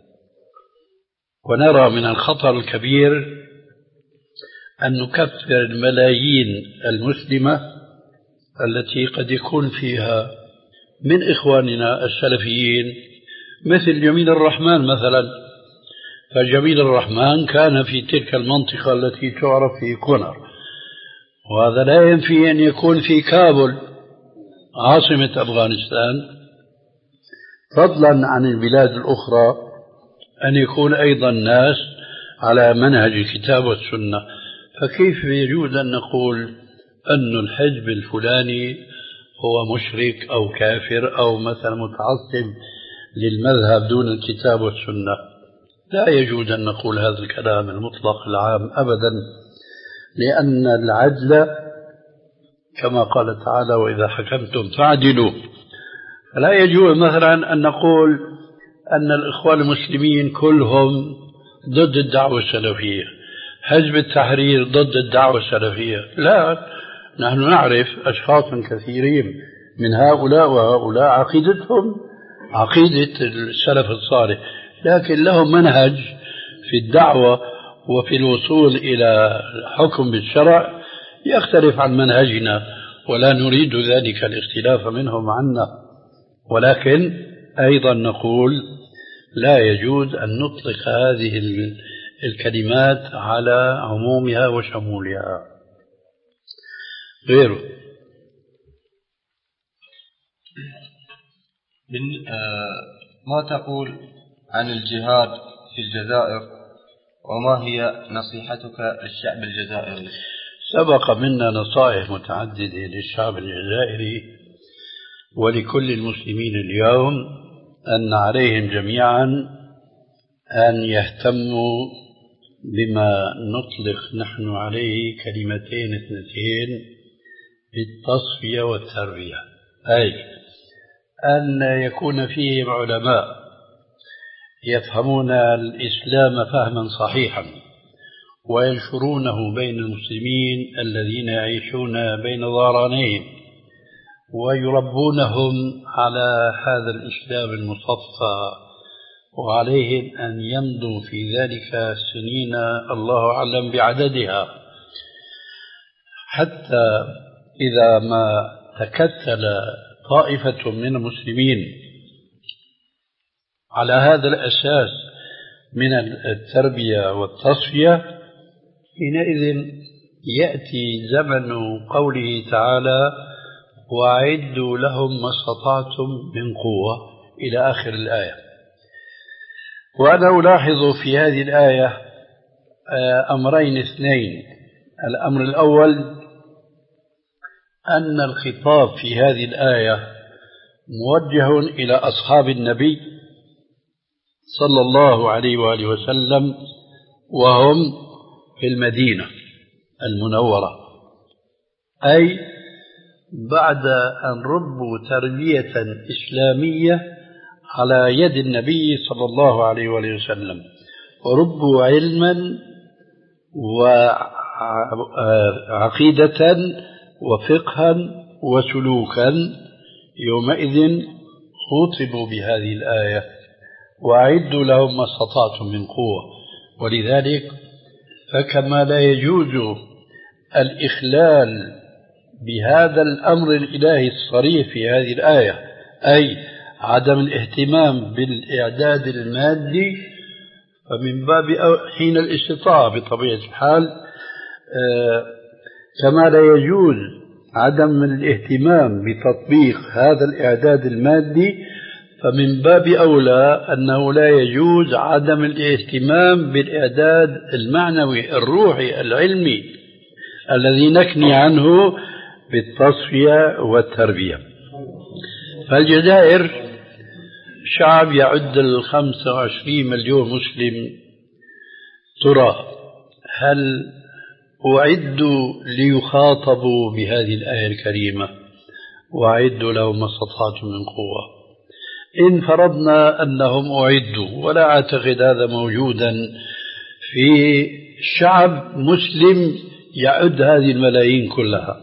ونرى من الخطر الكبير أن نكفر الملايين المسلمة التي قد يكون فيها من إخواننا السلفيين مثل جميل الرحمن مثلا. فجميل الرحمن كان في تلك المنطقة التي تعرف في كونر، وهذا لا ينفي أن يكون في كابل عاصمة أفغانستان، فضلا عن البلاد الأخرى أن يكون أيضا الناس على منهج الكتاب والسنة. فكيف يجوز أن نقول أن الحزب الفلاني هو مشرك أو كافر أو مثلا متعصب للمذهب دون الكتاب والسنة؟ لا يجوز أن نقول هذا الكلام المطلق العام أبدا، لأن العدل كما قال تعالى وإذا حكمتم فاعدلوا. فلا يجوز مثلا أن نقول أن الإخوان المسلمين كلهم ضد الدعوة السلفية، حزب التحرير ضد الدعوة السلفية. لا، نحن نعرف أشخاصا كثيرين من هؤلاء وهؤلاء عقيدتهم عقيدة السلف الصالح، لكن لهم منهج في الدعوة وفي الوصول إلى حكم بالشرع يختلف عن منهجنا، ولا نريد ذلك الاختلاف منهم عنا. ولكن أيضا نقول لا يجوز أن نطلق هذه الكلمات على عمومها وشمولها. غيره من آه ما تقول عن الجهاد في الجزائر وما هي نصيحتك للشعب الجزائري؟ سبق منا نصائح متعددة للشعب الجزائري ولكل المسلمين اليوم أن عليهم جميعا أن يهتموا بما نطلق نحن عليه كلمتين اثنتين بالتصفية والتربية، أي أن يكون فيهم علماء يفهمون الإسلام فهما صحيحا وينشرونه بين المسلمين الذين يعيشون بين ظهرانيهم ويربونهم على هذا الإسلام المصفى، وعليهم أن يمضوا في ذلك سنين الله أعلم بعددها، حتى إذا ما تكتل طائفة من المسلمين على هذا الأساس من التربية والتصفية، حينئذ يأتي زمن قوله تعالى: وأعدوا لهم ما استطعتم من قوة، إلى آخر الآية. وأنا ألاحظ في هذه الآية أمرين اثنين. الأمر الأول أن الخطاب في هذه الآية موجه إلى أصحاب النبي صلى الله عليه وآله وسلم وهم في المدينة المنورة، أي بعد أن ربوا تربية إسلامية على يد النبي صلى الله عليه وآله وسلم، وربوا علما وعقيدة وفقها وسلوكا، يومئذ خاطبوا بهذه الآية: وأعدوا لهم ما استطعتم من قوة. ولذلك فكما لا يجوز الإخلال بهذا الأمر الإلهي الصريح في هذه الآية، أي عدم الاهتمام بالإعداد المادي، فمن باب حين الاستطاعة بطبيعة الحال، كما لا يجوز عدم الاهتمام بتطبيق هذا الإعداد المادي، فمن باب أولى أنه لا يجوز عدم الاهتمام بالإعداد المعنوي الروحي العلمي الذي نكني عنه بالتصفية والتربية. فالجزائر شعب يعد الخمسة وعشرين مليون مسلم، ترى هل أعدوا ليخاطبوا بهذه الآية الكريمة: وأعدوا لهم ما استطعتم من قوة؟ إن فرضنا أنهم أعدوا، ولا أعتقد هذا موجودا في شعب مسلم يعد هذه الملايين كلها،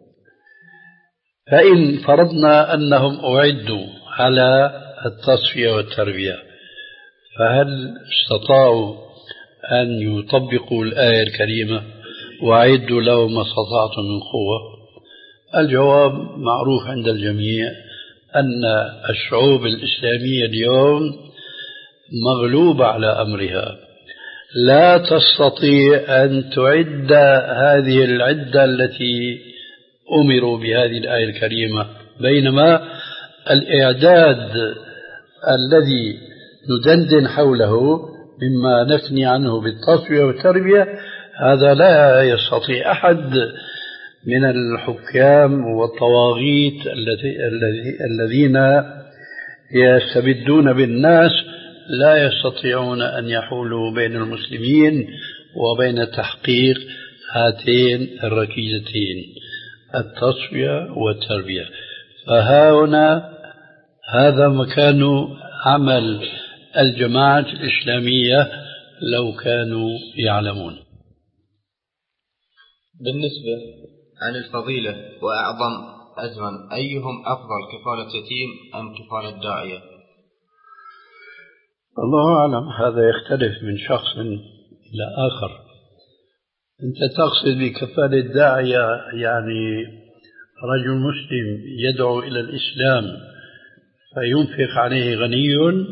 فإن فرضنا أنهم أعدوا على التصفية والتربية، فهل استطاعوا أن يطبقوا الآية الكريمة: وأعدوا لهم ما استطعتم من قوة؟ الجواب معروف عند الجميع، أن الشعوب الإسلامية اليوم مغلوبة على أمرها، لا تستطيع أن تعد هذه العدة التي أمروا بهذه الآية الكريمة، بينما الإعداد الذي ندندن حوله مما نفني عنه بالتصفية والتربية، هذا لا يستطيع أحد من الحكام والطواغيت الذين يستبدون بالناس، لا يستطيعون أن يحولوا بين المسلمين وبين تحقيق هاتين الركيزتين: التصفية والتربية. فها هنا هذا مكان عمل الجماعة الإسلامية لو كانوا يعلمون. بالنسبة عن الفضيلة وأعظم أزمن، أيهم أفضل، كفالة يتيم أم كفالة داعية؟ الله أعلم، هذا يختلف من شخص إلى آخر. أنت تقصد بكفالة داعية يعني رجل مسلم يدعو إلى الإسلام فينفق عليه غني،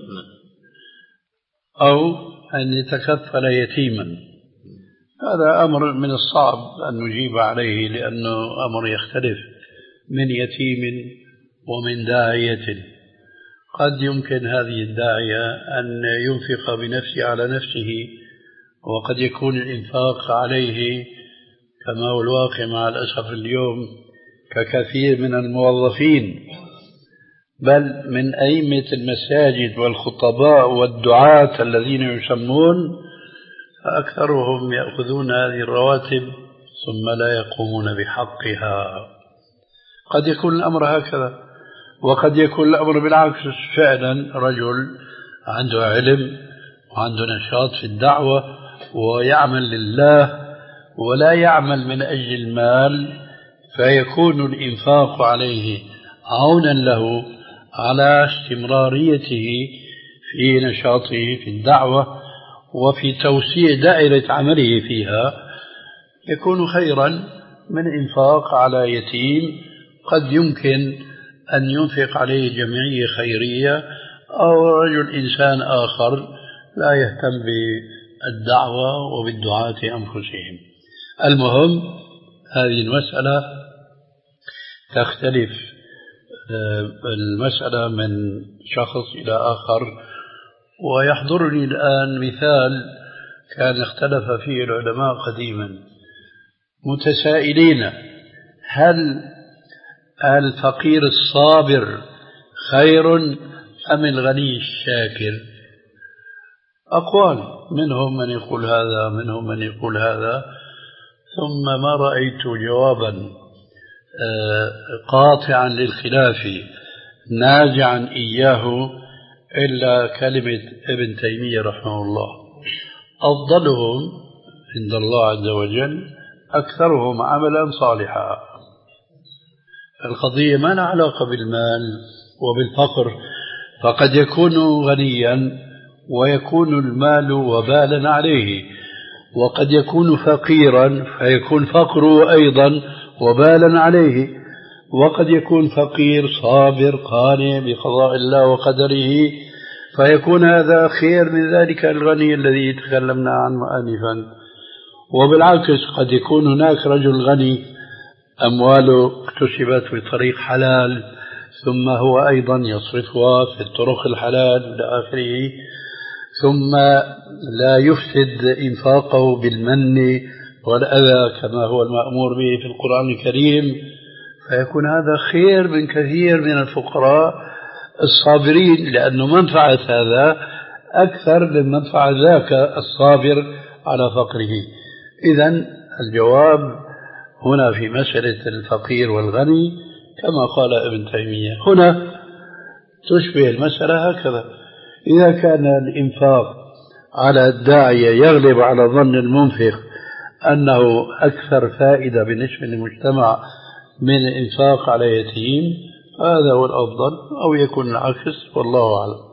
أو أن يتكفل يتيما؟ هذا أمر من الصعب أن نجيب عليه، لأنه أمر يختلف من يتيم ومن داعية. قد يمكن هذه الداعية أن ينفق بنفسه على نفسه، وقد يكون الإنفاق عليه كما هو الواقع مع الأسف اليوم ككثير من الموظفين، بل من أئمة المساجد والخطباء والدعاة الذين يسمون، فأكثرهم يأخذون هذه الرواتب ثم لا يقومون بحقها. قد يكون الأمر هكذا، وقد يكون الأمر بالعكس، فعلا رجل عنده علم وعنده نشاط في الدعوة ويعمل لله ولا يعمل من أجل المال، فيكون الإنفاق عليه عونا له على استمراريته في نشاطه في الدعوة وفي توسيع دائرة عمله فيها، يكون خيرا من إنفاق على يتيم قد يمكن أن ينفق عليه جمعية خيرية أو رجل إنسان آخر لا يهتم بالدعوة وبالدعاة أنفسهم. المهم هذه المسألة تختلف المسألة من شخص إلى آخر. ويحضرني الآن مثال كان اختلف فيه العلماء قديما متسائلين: هل الفقير الصابر خير أم الغني الشاكر؟ أقوال، منهم من يقول هذا منهم من يقول هذا، ثم ما رأيت جوابا قاطعا للخلاف نازعا إياه إلا كلمة ابن تيمية رحمه الله: أفضلهم عند الله عز وجل أكثرهم عملا صالحا. القضية ما لها علاقة بالمال وبالفقر، فقد يكون غنيا ويكون المال وبالا عليه، وقد يكون فقيرا فيكون فقره أيضا وبالا عليه، وقد يكون فقير صابر قانع بقضاء الله وقدره فيكون هذا خير من ذلك الغني الذي تكلمنا عنه آنفا. وبالعكس قد يكون هناك رجل غني أمواله اكتسبت بطريق حلال ثم هو أيضا يصرفها في الطرق الحلال إلى آخره، ثم لا يفسد إنفاقه بالمن والأذى كما هو المأمور به في القرآن الكريم، فيكون هذا خير من كثير من الفقراء الصابرين، لأن منفعة هذا أكثر من منفعة ذاك الصابر على فقره. إذن الجواب هنا في مسألة الفقير والغني كما قال ابن تيمية. هنا تشبه المسألة هكذا: إذا كان الإنفاق على الداعية يغلب على ظن المنفق أنه أكثر فائدة بالنسبة للمجتمع من الإنفاق على يتيم، هذا هو الأفضل، أو يكون العكس، والله أعلم.